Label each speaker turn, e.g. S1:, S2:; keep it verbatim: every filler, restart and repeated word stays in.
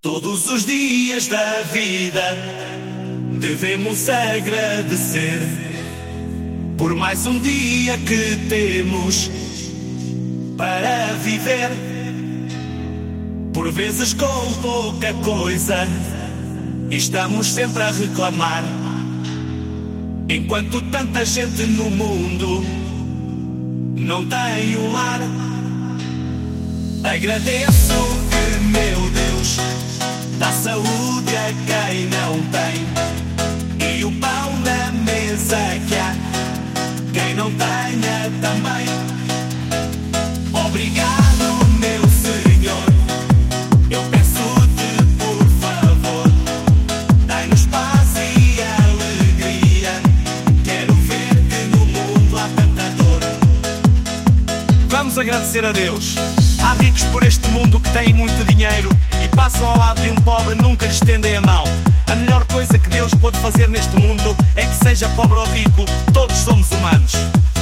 S1: Todos os dias da vida devemos agradecer por mais um dia que temos para viver. Por vezes com pouca coisa estamos sempre a reclamar, enquanto tanta gente no mundo não tem um lar. Agradeço que meu Deus dá saúde a quem não tem, e o pão na mesa que há quem não tenha também. Obrigado, meu Senhor, eu peço-te por favor, dai-nos paz e alegria. Quero ver que no mundo há tanta dor.
S2: Vamos agradecer a Deus. Há ricos por este mundo que têm muito dinheiro e passam ao lado de um pobre, nunca lhe estendem a mão. A melhor coisa que Deus pode fazer neste mundo é que seja pobre ou rico, todos somos humanos.